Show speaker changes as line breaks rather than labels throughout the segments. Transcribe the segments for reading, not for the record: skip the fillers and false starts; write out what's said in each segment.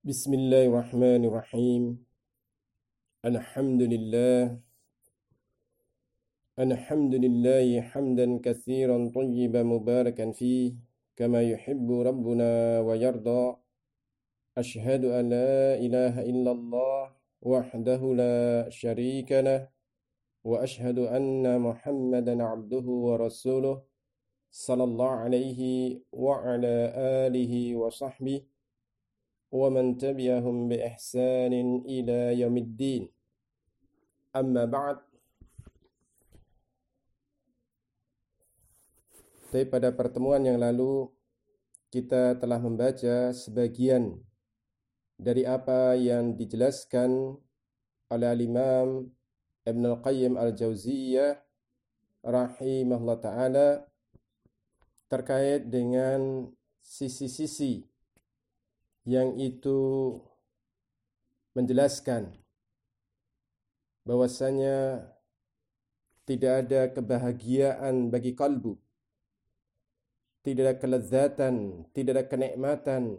Bismillahirrahmanirrahim. Alhamdulillah. Alhamdulillahi hamdan katsiran tayyiban mubarakan fih kama yuhibbu rabbuna wa yarda. Ashhadu an la ilaha illallah wahdahu la syarika lah wa ashhadu anna Muhammadan abduhu wa rasuluh sallallahu alaihi wa ala alihi wa sahbihi ومن تبعهم بإحسان إلى يوم الدين. أما بعد. Pada pertemuan yang lalu kita telah membaca sebagian dari apa yang dijelaskan oleh Al-Imam Ibn Al-Qayyim Al-Jauziyah rahimahullah ta'ala terkait dengan sisi-sisi yang itu menjelaskan bahwasanya tidak ada kebahagiaan bagi kalbu, tidak ada kelezatan, tidak ada kenikmatan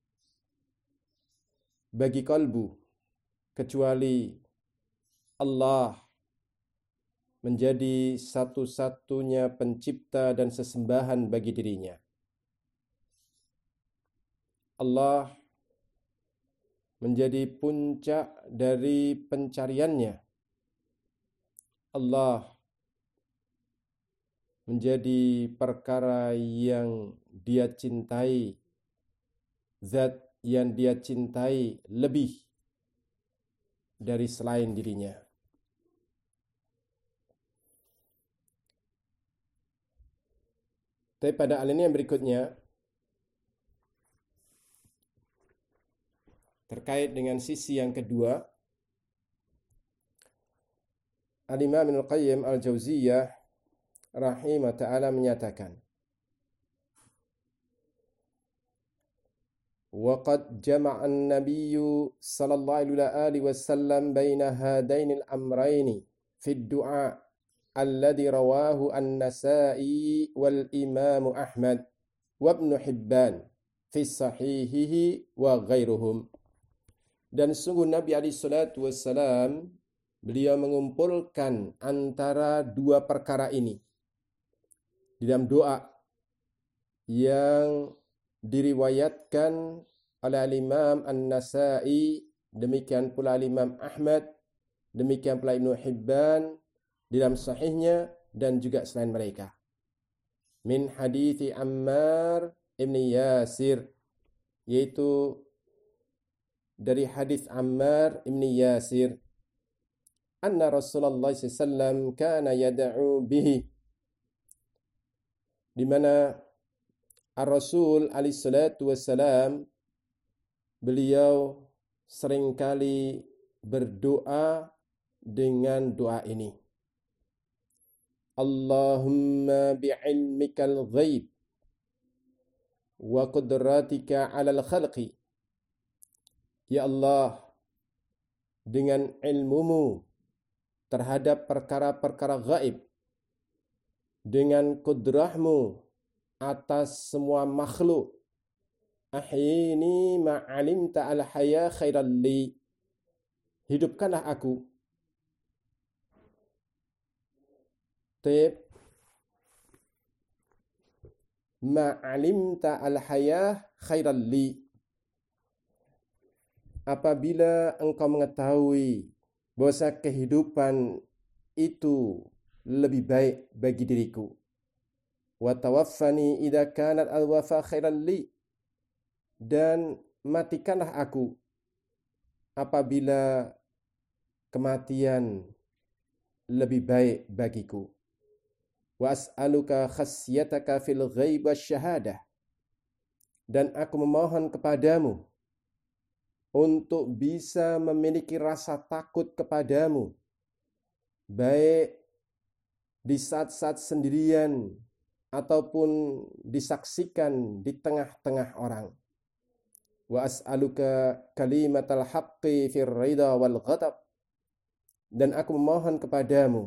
bagi kalbu kecuali Allah menjadi satu-satunya pencipta dan sesembahan bagi dirinya. Allah menjadi puncak dari pencariannya. Allah menjadi perkara yang dia cintai, zat yang dia cintai lebih dari selain dirinya. Tapi pada alinea yang berikutnya terkait dengan sisi yang kedua, Al-Imam Ibnu Qayyim Al-Jauziyah rahimah ta'ala menyatakan, وَقَدْ جَمَعَ النَّبِيُّ صَلَى اللَّهُ عَلَيْهِ وَسَلَّمَ بَيْنَ هَذَيْنِ الْأَمْرَيْنِ فِي الدُّعَاءِ الَّذِي رَوَاهُ النَّسَائِي وَالْإِمَامُ أَحْمَدُ وَابْنُ حِبَّانَ فِي صَحِيحِهِ وَغَيْرُهُمْ. Dan sungguh Nabi SAW, beliau mengumpulkan antara dua perkara ini di dalam doa yang diriwayatkan oleh Imam An-Nasa'i, demikian pula Imam Ahmad, demikian pula Ibnu Hibban di dalam sahihnya, dan juga selain mereka. Min hadithi Ammar ibn Yasir, yaitu dari hadis Ammar ibn Yasir, anna Rasulullah SAW kana yad'u bihi, di mana Ar-Rasul alaihi salatu wassalam, beliau seringkali berdoa dengan doa ini. Allahumma bi'ilmikal ghaib wa qudratika 'alal khalqi. Ya Allah, dengan ilmumu terhadap perkara-perkara gaib, dengan kudrahmu atas semua makhluk, ahyini ma'alimta al-haya khairan li, hidupkanlah aku ma'alimta al-haya khairan li, apabila engkau mengetahui bahwa kehidupan itu lebih baik bagi diriku. Wa tawaffani idza kanat al-wafa khairan li, dan matikanlah aku apabila kematian lebih baik bagiku. Wa as'aluka khasyataka fil ghaib wasyahadah, dan aku memohon kepadamu untuk bisa memiliki rasa takut kepadamu, baik di saat-saat sendirian ataupun disaksikan di tengah-tengah orang. Wa as'aluka kalimatal haqqi fir ridha wal ghadab, dan aku memohon kepadamu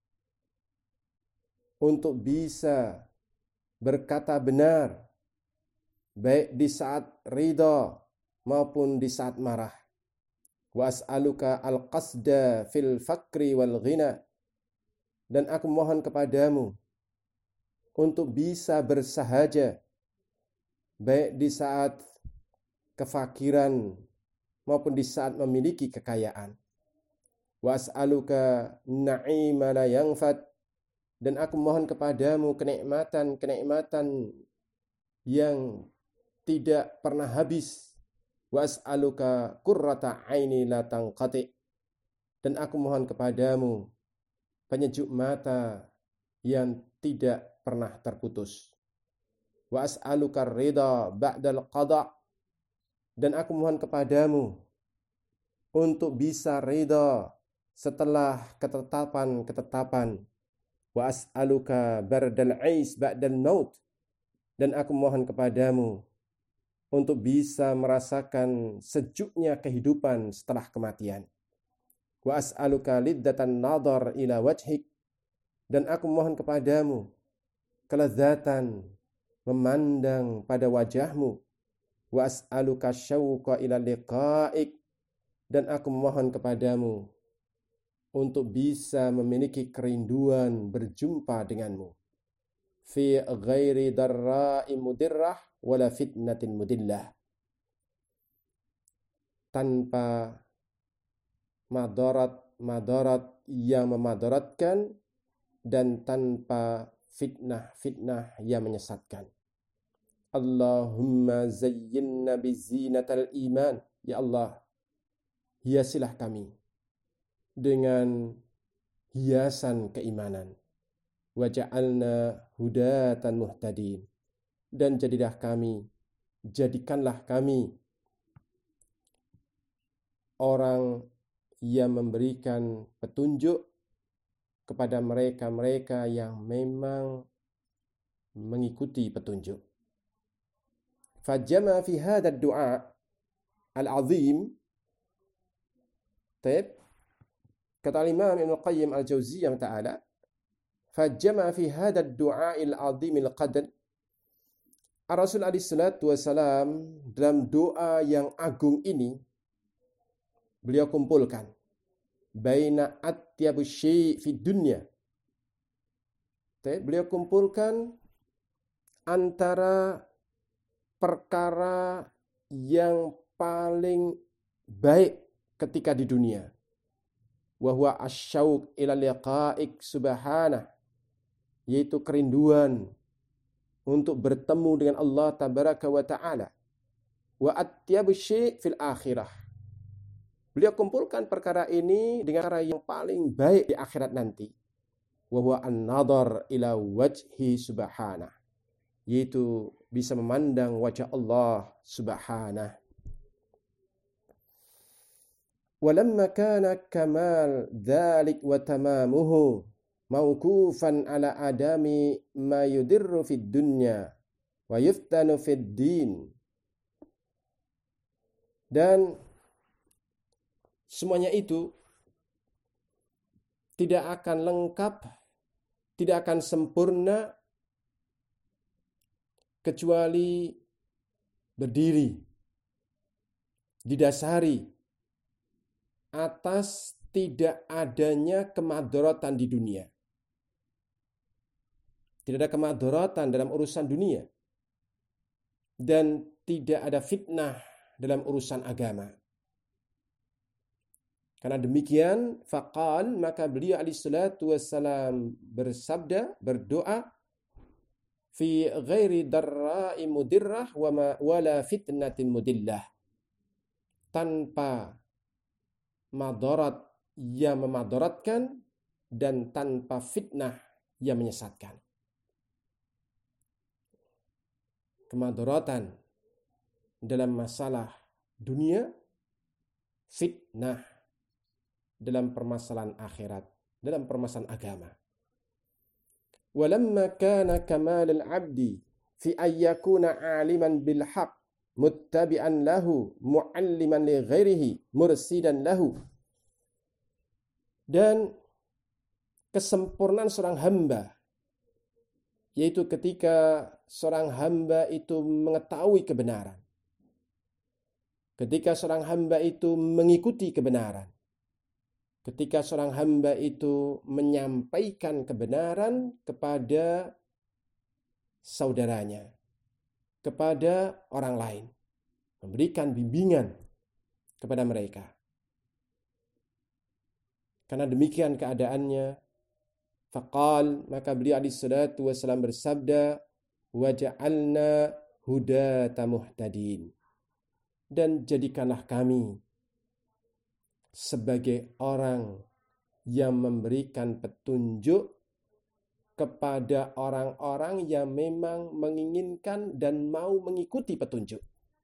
untuk bisa berkata benar, baik di saat ridha maupun di saat marah. Wa as'aluka al-qasda fil fakri wal ghina. Dan aku mohon kepadamu untuk bisa bersahaja baik di saat kefakiran maupun di saat memiliki kekayaan. Wa as'aluka na'ima la yanfad. Dan aku mohon kepadamu kenikmatan-kenikmatan yang tidak pernah habis. Wa as'aluka qurrata aini la tanqati. Dan aku mohon kepadamu penyejuk mata yang tidak pernah terputus. Wa as'aluka ridha ba'dal qada. Dan aku mohon kepadamu untuk bisa ridha setelah ketetapan. Wa as'aluka bardal 'ais ba'dal maut. Dan aku mohon kepadamu untuk bisa merasakan sejuknya kehidupan setelah kematian. Wa as'aluka liddatan nadhar ila wajhik. Dan aku mohon kepadamu kelezatan memandang pada wajahmu. Wa as'aluka syauqa ila liqa'ik. Dan aku mohon kepadamu untuk bisa memiliki kerinduan berjumpa denganmu. Fi ghairi darra'i mudirrah wala fitnatin mudillah. Tanpa madarat yang memadaratkan dan tanpa fitnah yang menyesatkan. Allahumma zayyinna bizinatal iman. Ya Allah, hiasilah kami dengan hiasan keimanan. Waja'alna hudatan muhtadin. Dan jadikanlah kami orang yang memberikan petunjuk kepada mereka-mereka yang memang mengikuti petunjuk. Fajama fi hadha ad-du'a al-'azim. Kata Imam Ibn Qayyim al-Jauziyah ta'ala, fajama fi hadha ad-du'a al-'azim al-qadr. Rasul alaihi salatu wasalam dalam doa yang agung ini beliau kumpulkan baina atyabu syai' fi dunya. Beliau kumpulkan antara perkara yang paling baik ketika di dunia. Wa huwa asyauq ila liqa'ik subhanah, yaitu kerinduan untuk bertemu dengan Allah tabaraka wa ta'ala. Wa atyabu syai' fil akhirah. Beliau kumpulkan perkara ini dengan cara yang paling baik di akhirat nanti. Wa huwa an-nadhar ila wajhi subhanah, yaitu bisa memandang wajah Allah subhanah. Walamma kana kamal dzalik wa tamamuhu mawqufan ala adami ma yudirru fid dunya wa yuftanu fid din. Dan semuanya itu tidak akan lengkap, tidak akan sempurna kecuali berdiri, didasari atas tidak adanya kemadaratan di dunia. Tidak ada kemadaratan dalam urusan dunia. Dan tidak ada fitnah dalam urusan agama. Karena demikian, faqal, maka beliau alaihi salatu wassalam bersabda, berdoa, fi ghairi darra'i mudirrah wala fitnatin mudillah. Tanpa madarat yang memadaratkan dan tanpa fitnah yang menyesatkan. Kemadaratan dalam masalah dunia, fitnah dalam permasalahan akhirat, dalam permasalahan agama. Walamma kana kamalul 'abdi fi ayyakuna 'aliman bil haqq muttabi'an lahu mu'alliman li ghairihi mursidan lahu. Dan kesempurnaan seorang hamba, yaitu ketika seorang hamba itu mengetahui kebenaran, ketika seorang hamba itu mengikuti kebenaran, ketika seorang hamba itu menyampaikan kebenaran kepada saudaranya, kepada orang lain, memberikan bimbingan kepada mereka. Karena demikian keadaannya, faqal, maka beliau alaihi salatu wassalam bersabda, waja'alna hudata muhtadin, dan jadikanlah kami sebagai orang yang memberikan petunjuk kepada orang-orang yang memang menginginkan dan mau mengikuti petunjuk.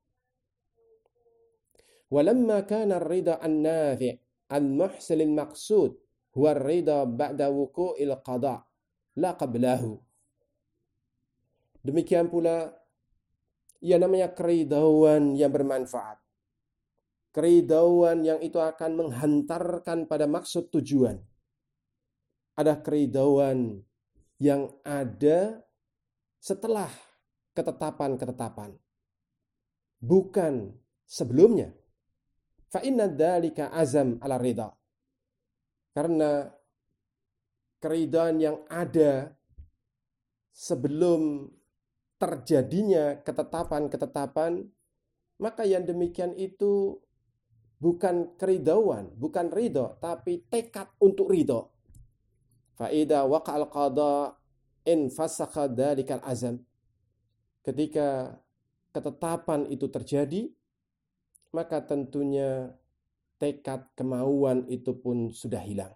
Walamma kana ar-ridha an-nafi' al-muhsil al-maqsud huwa ar-ridha ba'da wuqu'il qada' la qablahu. Demikian pula yang namanya keridauan yang bermanfaat, keridauan yang itu akan menghantarkan pada maksud tujuan. Ada keridauan yang ada setelah ketetapan-ketetapan, bukan sebelumnya. Fa inna dzalika azam ala ridha. Karena keridhaan yang ada sebelum terjadinya ketetapan-ketetapan, maka yang demikian itu bukan keridauan, bukan ridho, tapi tekad untuk ridho. Fa idza waqa'al qada in fasakha dzalikal azam. Ketika ketetapan itu terjadi, maka tentunya tekad kemauan itu pun sudah hilang.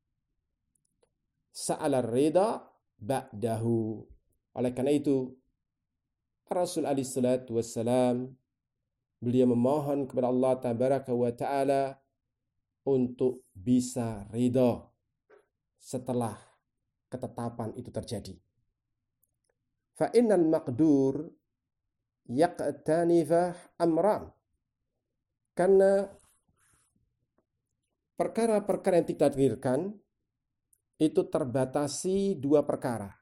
Sa'alar ridha ba'dahu. Oleh karena itu, Rasul alaihi salatu wassalam, beliau memohon kepada Allah tabaraka wa ta'ala untuk bisa ridha setelah ketetapan itu terjadi. Fa innal maqdur yaqtanifah amran. Karena perkara-perkara yang ditakdirkan itu terbatasi dua perkara.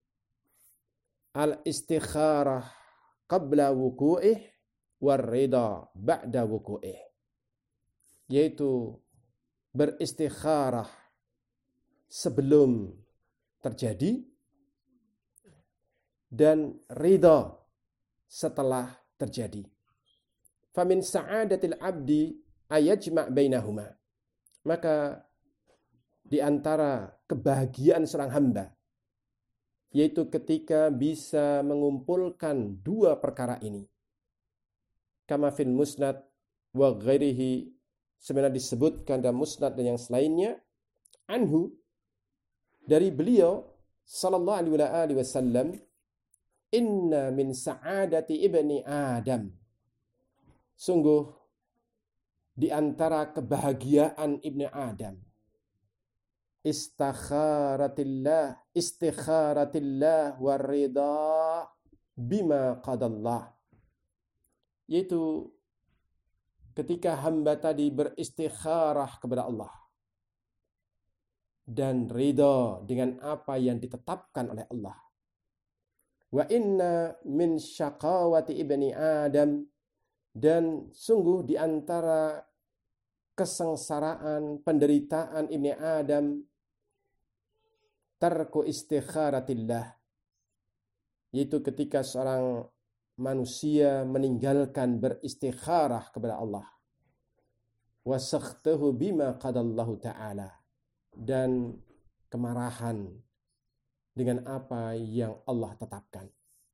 Al-istikharah qabla wuku'ih war-ridha ba'da wuku'ih. Yaitu beristikharah sebelum terjadi dan ridha setelah terjadi. Famin sa'adatil abdi ayajma' bainahuma. Maka di antara kebahagiaan seorang hamba, yaitu ketika bisa mengumpulkan dua perkara ini. Kama fil musnad wa ghairihi, sebenarnya disebutkan dalam musnad dan yang selainnya, anhu, dari beliau sallallahu alaihi wasallam, inna min sa'adati ibni Adam. Sungguh di antara kebahagiaan ibni Adam, istikharatillah waridha bima qadallah. Yaitu ketika hamba tadi beristikharah kepada Allah dan ridha dengan apa yang ditetapkan oleh Allah. Wa inna min syaqawati ibni Adam, dan sungguh di antara kesengsaraan, penderitaan ibni Adam, tarku istikharatillah, yaitu ketika seorang manusia meninggalkan beristikharah kepada Allah. Wa sakhtahu bima qadallahu ta'ala, dan kemarahan dengan apa yang Allah tetapkan.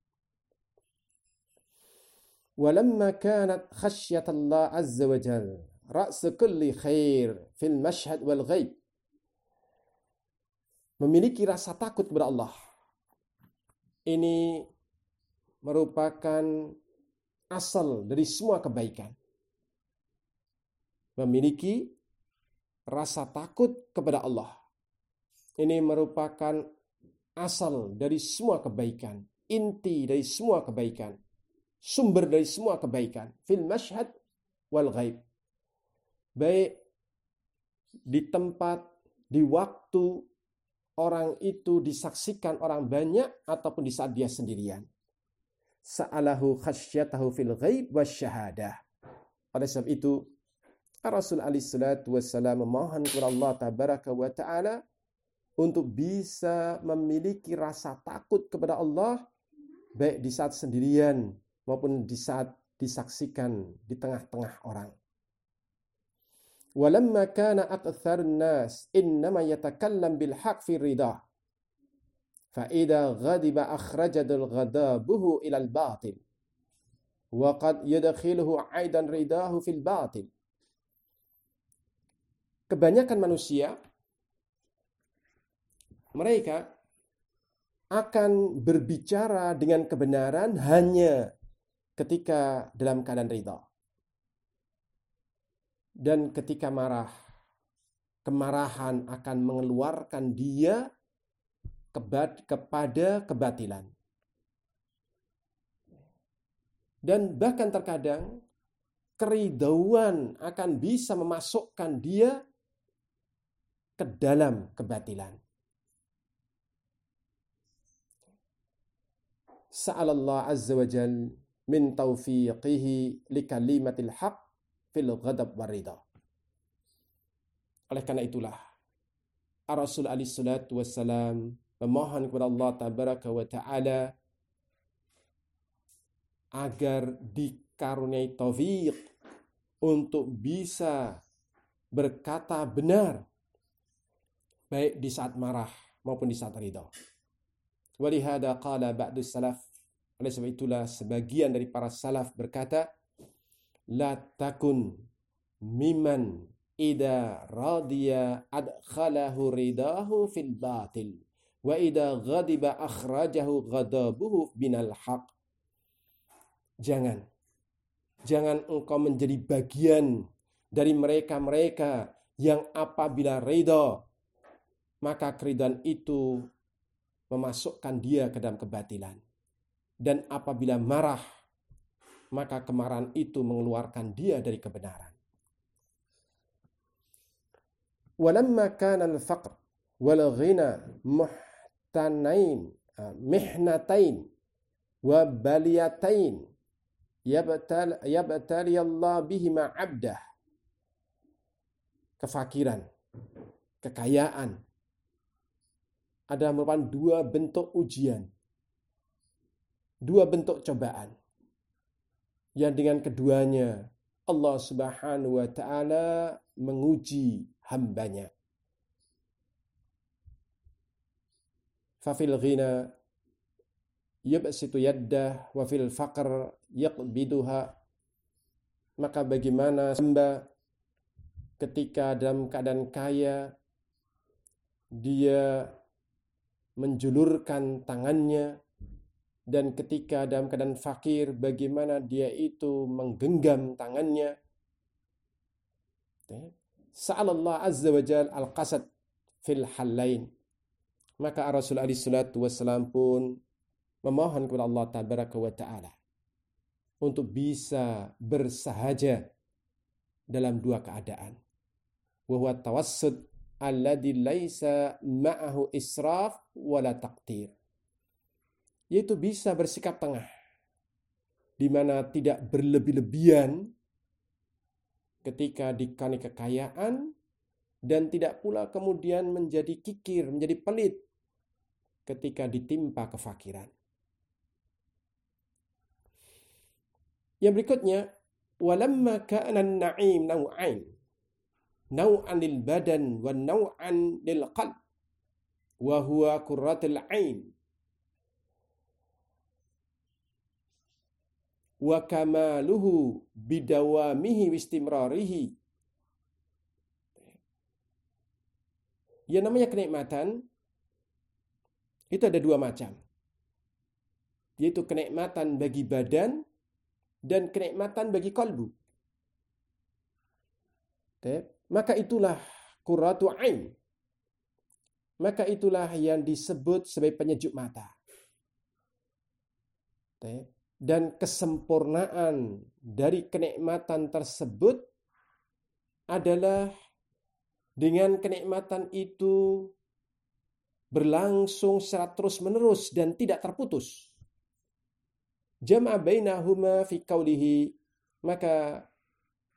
Walamma kanat khasyatullah azza wa jalla ra's kulli khair fil mashhad wal ghaib. Memiliki rasa takut kepada Allah, ini merupakan asal dari semua kebaikan. Memiliki rasa takut kepada Allah, ini merupakan asal dari semua kebaikan, inti dari semua kebaikan, sumber dari semua kebaikan, fil mashhad wal ghaib. Baik di tempat, di waktu orang itu disaksikan orang banyak ataupun di saat dia sendirian. Sa'alahu khasyatahu fil ghaib wasyahadah. Oleh sebab itu, Rasul alaihi salatu wassalam memohon kepada Allah tabaraka wa ta'ala untuk bisa memiliki rasa takut kepada Allah, baik di saat sendirian maupun di saat disaksikan di tengah-tengah orang. Walamma kana aktsarun nas innama yatakallam bil haqq fi ridha. Fa idza ghadiba akhrajadul ghadabuhu ila al batil. Wa qad yadkhiluhu aidan ridahu fil batil. Kebanyakan manusia mereka akan berbicara dengan kebenaran hanya ketika dalam keadaan ridha. Dan ketika marah, kemarahan akan mengeluarkan dia kepada kebatilan. Dan bahkan terkadang keridauan akan bisa memasukkan dia ke dalam kebatilan. Sa'alallah azza wa jal min taufiqihi li kalimatil haq fil ghadab warida. Oleh karena itulah Rasul alaihi salatu wassalam memohon kepada Allah tabaraka wa ta'ala agar dikaruniai taufik untuk bisa berkata benar baik di saat marah maupun di saat ridha. Walihada qala ba'du salaf, oleh sebab itulah sebagian dari para salaf berkata, la takun miman ida radiya adkhalahu ridahu fil batil wa ida ghadiba akhrajahu ghadabuhu binal haq. Jangan engkau menjadi bagian dari mereka-mereka yang apabila ridha maka keridhaan itu memasukkan dia ke dalam kebatilan. Dan apabila marah, maka kemarahan itu mengeluarkan dia dari kebenaran. Walamma kana al-faqr wal ghina mihnatain wa baliyatain yabtali Allah bihima 'abdah. Kefakiran, kekayaan adalah merupakan dua bentuk ujian, dua bentuk cobaan, yang dengan keduanya Allah Subhanahu wa ta'ala menguji hambanya. Fafil ghina yabsitu yaddah wa fil faqr yaqbiduha. Maka bagaimana hamba ketika dalam keadaan kaya dia menjulurkan tangannya, dan ketika dalam keadaan fakir bagaimana dia itu menggenggam tangannya. Sa'alallah azza wa jal al-qasad fil halain. Maka Rasul alaihi salatu wassalam pun memohon kepada Allah tabaraka wa ta'ala untuk bisa bersahaja dalam dua keadaan. Wa huwa tawassud alladhi laisa ma'ahu israf wala taqtir. Yaitu bisa bersikap tengah, di mana tidak berlebih-lebihan ketika dikani kekayaan, dan tidak pula kemudian menjadi kikir, menjadi pelit ketika ditimpa kefakiran. Yang berikutnya, walamma kana an-na'im naw'ain, naw'an lil badan wa naw'an lil qalb, wa huwa qurratul 'ain wa kamaluhu bidawamihi wistimrarihi. Yang namanya kenikmatan itu ada dua macam, yaitu kenikmatan bagi badan dan kenikmatan bagi kalbu. Maka itulah qurratu ain. Maka itulah yang disebut sebagai penyejuk mata. Dan kesempurnaan dari kenikmatan tersebut adalah dengan kenikmatan itu berlangsung secara terus-menerus dan tidak terputus. Jama'a bainahuma fi qaulihi, maka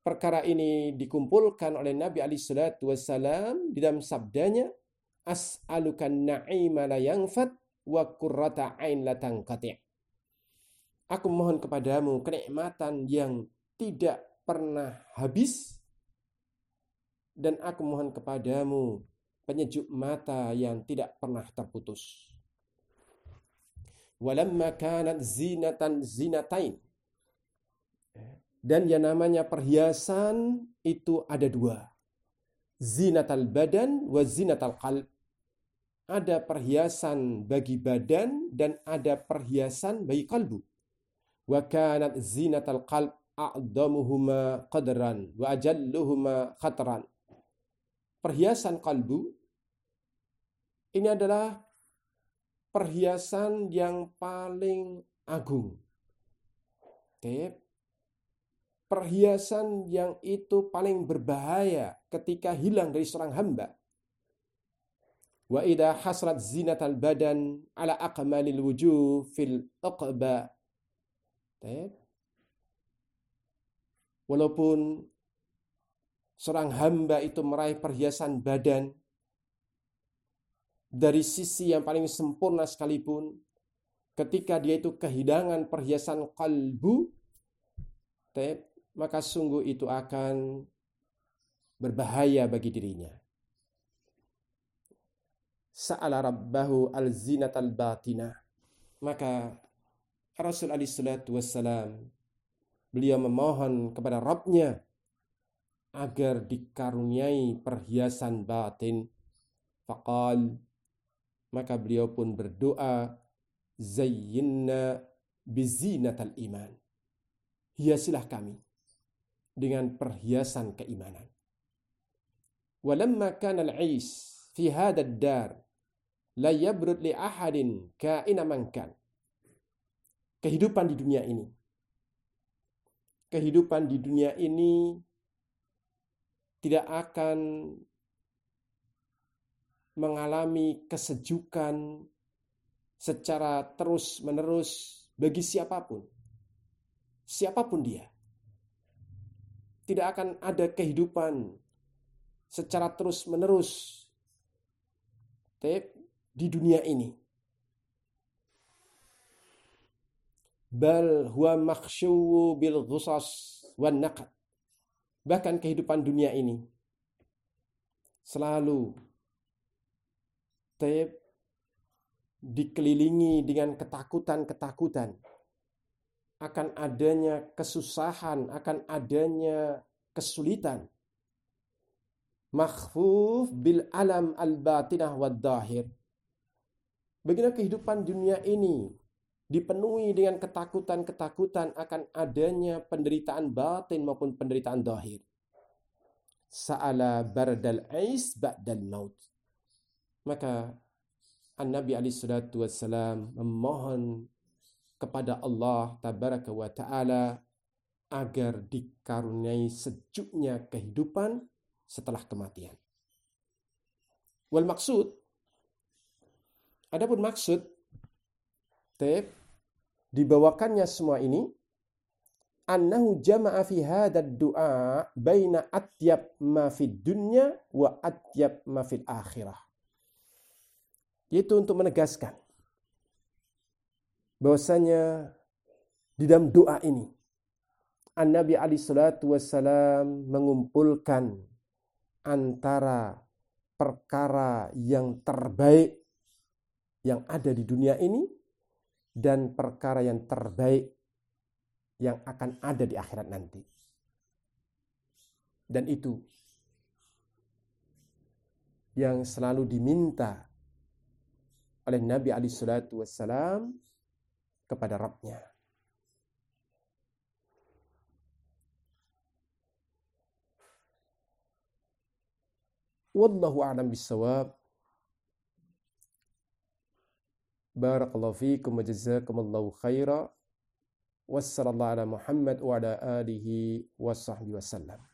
perkara ini dikumpulkan oleh Nabi alaihi salatu wassalam di dalam sabdanya, as'alukan na'ima la yanfad wa qurrata ain la tanqati'. Aku mohon kepadamu kenikmatan yang tidak pernah habis, dan aku mohon kepadamu penyejuk mata yang tidak pernah terputus. Walamma kanat zinatain. Dan yang namanya perhiasan itu ada dua. Zinatal badan wa zinatal qalb. Ada perhiasan bagi badan dan ada perhiasan bagi kalbu. Wa kanat zinatal qalb a'damuhuma qadran wa ajalluhuma khatran. Perhiasan kalbu ini adalah perhiasan yang paling agung. Perhiasan yang itu paling berbahaya ketika hilang dari seorang hamba. Wa idha hasrat zinatal badan ala aqmalil wujuh fil uqba. Walaupun seorang hamba itu meraih perhiasan badan dari sisi yang paling sempurna sekalipun, ketika dia itu kehilangan perhiasan kalbu, maka sungguh itu akan berbahaya bagi dirinya. Sa'ala rabbahu al-zinatal batinah. Maka Rasul alaihi salatu wassalam, beliau memohon kepada Rabbnya agar dikaruniai perhiasan batin. Faqal, maka beliau pun berdoa, zayyinna bizinatal iman. Hiasilah kami dengan perhiasan keimanan. Walamma kana al-'aish fi hadha ad-dar la yabrud li ahadin ka'ina man kan. Kehidupan di dunia ini tidak akan mengalami kesejukan secara terus-menerus bagi siapapun dia. Tidak akan ada kehidupan secara terus-menerus di dunia ini. Bal huwa makhsyu bil ghusas wan naqad. Bahkan kehidupan dunia ini selalu dikelilingi dengan ketakutan-ketakutan akan adanya kesusahan, akan adanya kesulitan. Makhfuf bil alam al-batinah wad dahir. Bagaimana kehidupan dunia ini dipenuhi dengan ketakutan-ketakutan akan adanya penderitaan batin maupun penderitaan zahir. Sa'ala bardal ais ba'dal maut. Maka An-Nabi alaihi salatu wassalam memohon kepada Allah tabaraka wa ta'ala agar dikaruniai sejuknya kehidupan setelah kematian. Wal maksud, adapun maksud dibawakannya semua ini, annahu jama'a fi hadzal du'a baina atyab ma fid dunya wa atyab ma fil akhirah. Yaitu untuk menegaskan bahwasanya di dalam doa ini An-Nabi alaihi salatu wassalam mengumpulkan antara perkara yang terbaik yang ada di dunia ini dan perkara yang terbaik yang akan ada di akhirat nanti. Dan itu yang selalu diminta oleh Nabi alaihi salatu wassalam kepada Rabbnya. Wallahu a'lam bissawab. Barakallahu fiikum wa jazakumullahu khaira. Wassallallahu ala Muhammad wa ala alihi wa sahbihi wasallam.